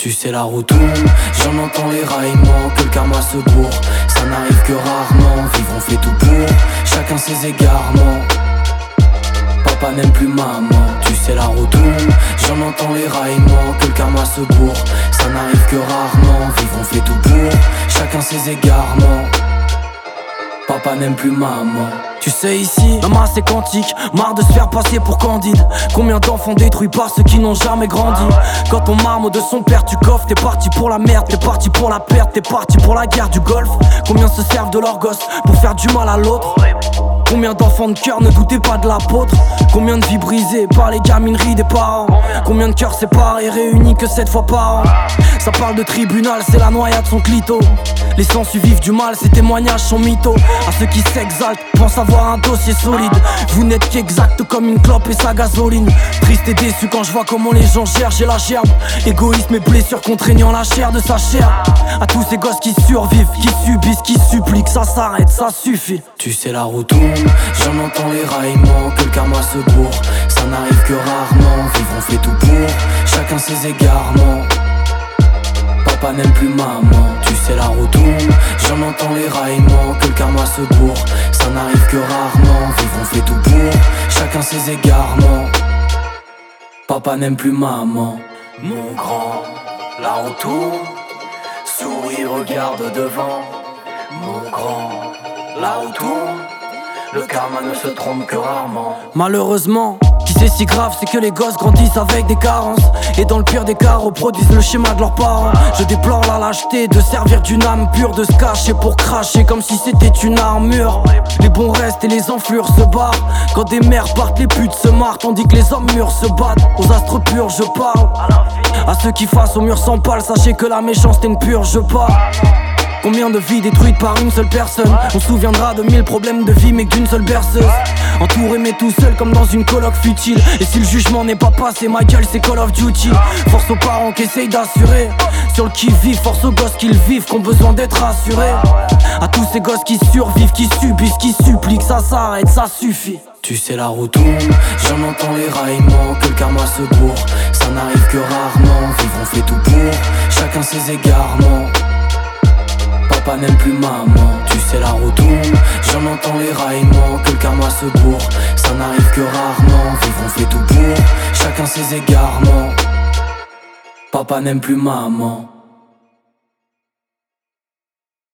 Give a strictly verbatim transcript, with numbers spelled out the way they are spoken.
Tu sais la route tourne, j'en entends les raillements, que le karma se bourre. Ça n'arrive que rarement, vivre on fait tout pour, chacun ses égarements. Papa n'aime plus maman, tu sais la route tourne, j'en entends les raillements, que le karma se bourre. Ça n'arrive que rarement, vivre on fait tout pour, chacun ses égarements. Papa n'aime plus maman. Tu sais ici, la masse est quantique, marre de se faire passer pour Candide. Combien d'enfants détruits par ceux qui n'ont jamais grandi. Quand on marme de son père tu coffres, t'es parti pour la merde, t'es parti pour la perte, t'es parti pour la guerre du Golfe. Combien se servent de leur gosse pour faire du mal à l'autre. Combien d'enfants de cœur ne doutaient pas de l'apôtre. Combien de vies brisées par les gamineries des parents. Combien de cœurs séparés réunis que sept fois par an. Ça parle de tribunal, c'est la noyade son clito. Les sensus vivent du mal, ces témoignages sont mythos. À ceux qui s'exaltent, pensent avoir un dossier solide. Vous n'êtes qu'exact comme une clope et sa gasoline. Triste et déçu quand je vois comment les gens gèrent, j'ai la gerbe. Égoïsme et blessures contraignant la chair de sa chair. À tous ces gosses qui survivent, qui subissent, qui supplient que ça s'arrête, ça suffit. Tu sais la route tourne, j'en entends les raillements, que le karma se bourre. Ça n'arrive que rarement, vivre on fait tout pour, chacun ses égarements. Papa n'aime plus maman, tu sais la route tourne, j'en entends les raillements, que le karma se bourre. Ça n'arrive que rarement, vivre on fait tout pour, chacun ses égarements. Papa n'aime plus maman. Mon grand, la route tourne, souris, regarde devant. Mon grand, la route tourne, le karma ne se trompe que rarement. Malheureusement, qui c'est si grave, c'est que les gosses grandissent avec des carences. Et dans le pire des cas, reproduisent le schéma de leurs parents. Je déplore la lâcheté de servir d'une âme pure, de se cacher pour cracher comme si c'était une armure. Les bons restent et les enflures se barrent. Quand des mères partent, les putes se marrent, tandis que les hommes mûrs se battent. Aux astres purs je parle, à ceux qui face au mur sans pâle, sachez que la méchanceté ne purge je parle. Combien de vies détruites par une seule personne. On se souviendra de mille problèmes de vie mais que d'une seule berceuse. Entouré mais tout seul comme dans une coloc futile. Et si le jugement n'est pas passé, ma gueule c'est Call of Duty. Force aux parents qui essayent d'assurer. Sur le qui-vive, force aux gosses qui le vivent, qui ont besoin d'être rassurés. À tous ces gosses qui survivent, qui subissent, qui supplient que ça s'arrête, ça suffit. Tu sais la route tourne, j'en entends les raillements, que le karma se bourre. Ça n'arrive que rarement, vivre on fait tout pour, chacun ses égarements. Papa n'aime plus maman, tu sais la route tourne, j'en entends les raillements, que le karma se bourre. Ça n'arrive que rarement, vivre on fait tout pour, chacun ses égarements. Papa n'aime plus maman.